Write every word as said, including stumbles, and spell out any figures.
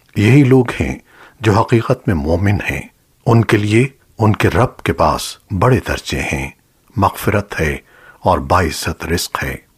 यही लोग हैं जो हकीकत में मोमिन हैं। उनके लिए उनके रब के पास बड़े दर्जे हैं, मग़फ़िरत है और बाइज़्ज़त रिज़्क़ है।